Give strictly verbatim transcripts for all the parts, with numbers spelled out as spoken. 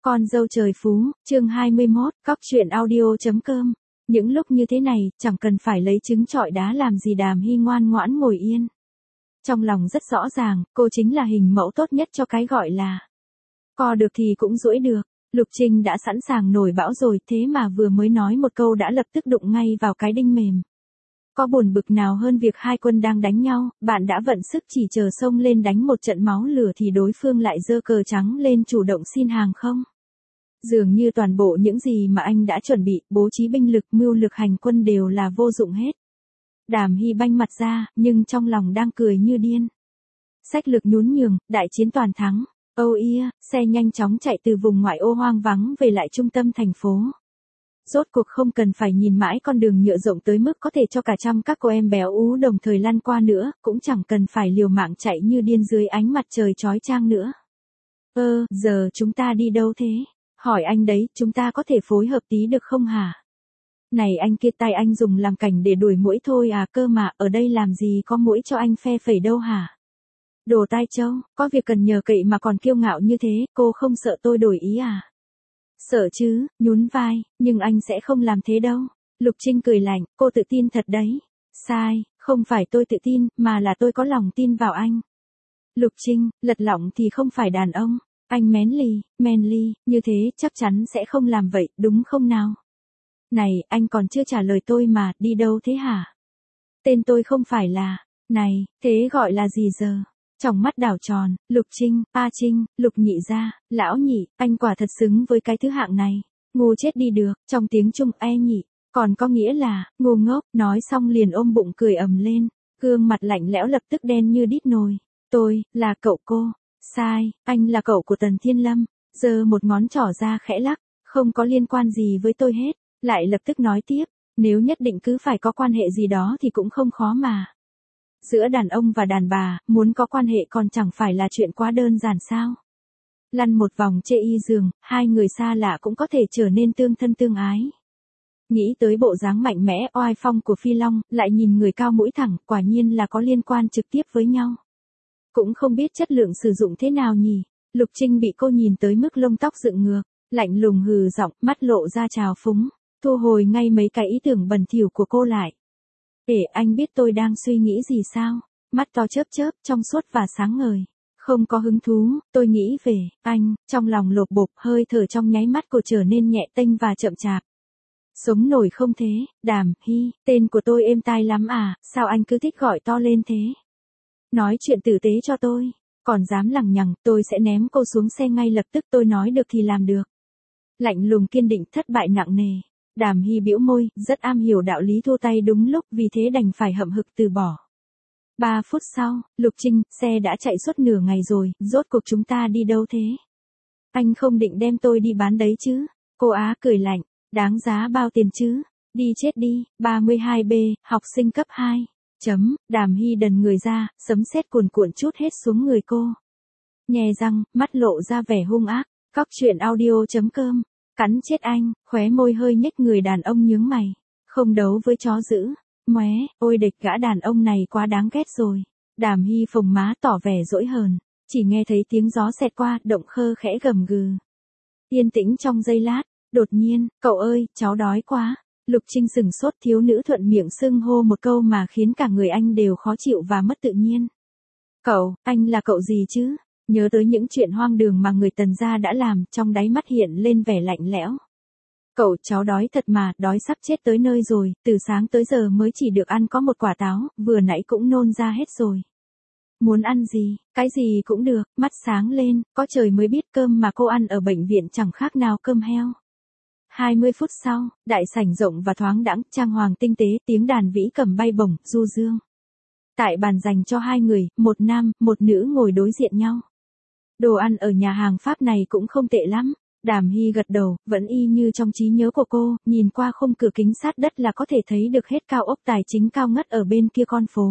Con dâu trời phú, chương hai mươi mốt, cóc truyện audio chấm com. Những lúc như thế này, chẳng cần phải lấy trứng trọi đá làm gì Đàm Hy ngoan ngoãn ngồi yên. Trong lòng rất rõ ràng, cô chính là hình mẫu tốt nhất cho cái gọi là co được thì cũng duỗi được. Lục Trinh đã sẵn sàng nổi bão rồi, thế mà vừa mới nói một câu đã lập tức đụng ngay vào cái đinh mềm. Có buồn bực nào hơn việc hai quân đang đánh nhau, bạn đã vận sức chỉ chờ xông lên đánh một trận máu lửa thì đối phương lại giơ cờ trắng lên chủ động xin hàng không? Dường như toàn bộ những gì mà anh đã chuẩn bị, bố trí binh lực, mưu lược hành quân đều là vô dụng hết. Đàm Hy banh mặt ra, nhưng trong lòng đang cười như điên. Sách lược nhún nhường, đại chiến toàn thắng. Âu ia, xe nhanh chóng chạy từ vùng ngoại ô hoang vắng về lại trung tâm thành phố. Rốt cuộc không cần phải nhìn mãi con đường nhựa rộng tới mức có thể cho cả trăm các cô em béo ú đồng thời lăn qua nữa, cũng chẳng cần phải liều mạng chạy như điên dưới ánh mặt trời chói chang nữa. Ơ, giờ chúng ta đi đâu thế? Hỏi anh đấy, chúng ta có thể phối hợp tí được không hả? Này anh kia, tay anh dùng làm cảnh để đuổi muỗi thôi à, cơ mà, ở đây làm gì có muỗi cho anh phe phẩy đâu hả? Đồ tai trâu, có việc cần nhờ cậy mà còn kiêu ngạo như thế, cô không sợ tôi đổi ý à? Sợ chứ, nhún vai, nhưng anh sẽ không làm thế đâu. Lục Trinh cười lạnh, cô tự tin thật đấy. Sai, không phải tôi tự tin, mà là tôi có lòng tin vào anh. Lục Trinh, lật lọng thì không phải đàn ông. Anh manly, manly, như thế chắc chắn sẽ không làm vậy, đúng không nào? Này, anh còn chưa trả lời tôi mà, đi đâu thế hả? Tên tôi không phải là, này, thế gọi là gì giờ? Trong mắt đảo tròn, Lục Trinh, A Trinh, Lục nhị gia, lão nhị, anh quả thật xứng với cái thứ hạng này. Ngu chết đi được, trong tiếng Trung e nhị, còn có nghĩa là, ngu ngốc, nói xong liền ôm bụng cười ầm lên, gương mặt lạnh lẽo lập tức đen như đít nồi. Tôi, là cậu cô. Sai, anh là cậu của Tần Thiên Lâm. Giơ một ngón trỏ ra khẽ lắc, không có liên quan gì với tôi hết. Lại lập tức nói tiếp, nếu nhất định cứ phải có quan hệ gì đó thì cũng không khó mà. Giữa đàn ông và đàn bà, muốn có quan hệ còn chẳng phải là chuyện quá đơn giản sao? Lăn một vòng chê y giường, hai người xa lạ cũng có thể trở nên tương thân tương ái. Nghĩ tới bộ dáng mạnh mẽ oai phong của Phi Long, lại nhìn người cao mũi thẳng, quả nhiên là có liên quan trực tiếp với nhau. Cũng không biết chất lượng sử dụng thế nào nhỉ? Lục Trinh bị cô nhìn tới mức lông tóc dựng ngược, lạnh lùng hừ giọng, mắt lộ ra trào phúng, thu hồi ngay mấy cái ý tưởng bẩn thỉu của cô lại. Để anh biết tôi đang suy nghĩ gì sao? Mắt to chớp chớp, trong suốt và sáng ngời. Không có hứng thú, tôi nghĩ về, anh, trong lòng lột bột, hơi thở trong nháy mắt cô trở nên nhẹ tênh và chậm chạp. Sống nổi không thế, Đàm Hy, tên của tôi êm tai lắm à, sao anh cứ thích gọi to lên thế? Nói chuyện tử tế cho tôi, còn dám lằng nhằng, tôi sẽ ném cô xuống xe ngay lập tức, tôi nói được thì làm được. Lạnh lùng kiên định, thất bại nặng nề. Đàm Hy bĩu môi, rất am hiểu đạo lý thua tay đúng lúc, vì thế đành phải hậm hực từ bỏ. Ba phút sau, Lục Trinh, xe đã chạy suốt nửa ngày rồi, rốt cuộc chúng ta đi đâu thế? Anh không định đem tôi đi bán đấy chứ? Cô Á cười lạnh, đáng giá bao tiền chứ? Đi chết đi, ba mươi hai B, học sinh cấp hai. Chấm, Đàm Hy đần người ra, sấm sét cuồn cuộn chút hết xuống người cô. Nhè răng, mắt lộ ra vẻ hung ác, cóc truyện audio chấm com. Cắn chết anh, khóe môi hơi nhếch, người đàn ông nhướng mày. Không đấu với chó dữ. Móe, ôi địch, gã đàn ông này quá đáng ghét rồi. Đàm Hy phồng má tỏ vẻ dỗi hờn. Chỉ nghe thấy tiếng gió xẹt qua, động khơ khẽ gầm gừ. Yên tĩnh trong giây lát, đột nhiên, cậu ơi, cháu đói quá. Lục Trinh sừng sốt, thiếu nữ thuận miệng xưng hô một câu mà khiến cả người anh đều khó chịu và mất tự nhiên. Cậu, anh là cậu gì chứ? Nhớ tới những chuyện hoang đường mà người Tần gia đã làm, trong đáy mắt hiện lên vẻ lạnh lẽo. Cậu, cháu đói thật mà, đói sắp chết tới nơi rồi, từ sáng tới giờ mới chỉ được ăn có một quả táo, vừa nãy cũng nôn ra hết rồi. Muốn ăn gì, cái gì cũng được, mắt sáng lên, có trời mới biết cơm mà cô ăn ở bệnh viện chẳng khác nào cơm heo. hai mươi phút sau, đại sảnh rộng và thoáng đãng, trang hoàng tinh tế, tiếng đàn vĩ cầm bay bổng, du dương. Tại bàn dành cho hai người, một nam, một nữ ngồi đối diện nhau. Đồ ăn ở nhà hàng Pháp này cũng không tệ lắm. Đàm Hy gật đầu, vẫn y như trong trí nhớ của cô, nhìn qua khung cửa kính sát đất là có thể thấy được hết cao ốc tài chính cao ngất ở bên kia con phố.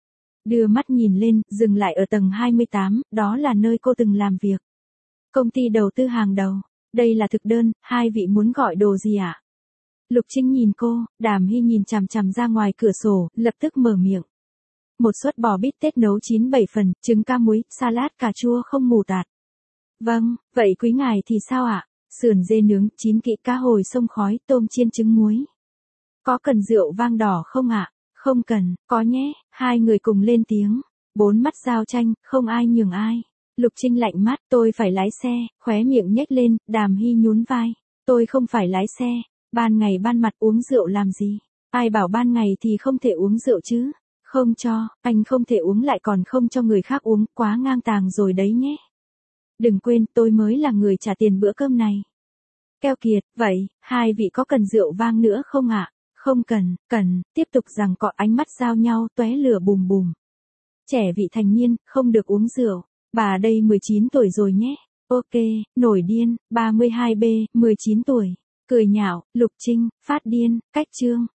Đưa mắt nhìn lên, dừng lại ở tầng hai mươi tám, đó là nơi cô từng làm việc. Công ty đầu tư hàng đầu. Đây là thực đơn, hai vị muốn gọi đồ gì ạ? À? Lục Trinh nhìn cô, Đàm Hy nhìn chằm chằm ra ngoài cửa sổ, lập tức mở miệng. Một suất bò bít tết nấu chín bảy phần, trứng ca muối, salad cà chua không mù tạt. Vâng, vậy quý ngài thì sao ạ? À? sườn dê nướng, chín kỹ cá hồi sông khói, tôm chiên trứng muối. Có cần rượu vang đỏ không ạ? Không cần, có nhé, hai người cùng lên tiếng. Bốn mắt giao tranh, không ai nhường ai. Lục Trinh lạnh mắt, tôi phải lái xe, khóe miệng nhếch lên, Đàm Hy nhún vai. Tôi không phải lái xe, ban ngày ban mặt uống rượu làm gì? Ai bảo ban ngày thì không thể uống rượu chứ? Không cho, anh không thể uống lại còn không cho người khác uống, quá ngang tàng rồi đấy nhé. Đừng quên, tôi mới là người trả tiền bữa cơm này. Keo kiệt, vậy, hai vị có cần rượu vang nữa không ạ? Không cần, cần, tiếp tục giằng cọ, ánh mắt giao nhau, tóe lửa bùm bùm. Trẻ vị thành niên, không được uống rượu. Bà đây mười chín tuổi rồi nhé. Ok, nổi điên, ba mươi hai B, mười chín tuổi. Cười nhạo, Lục Trinh, phát điên, cách chương.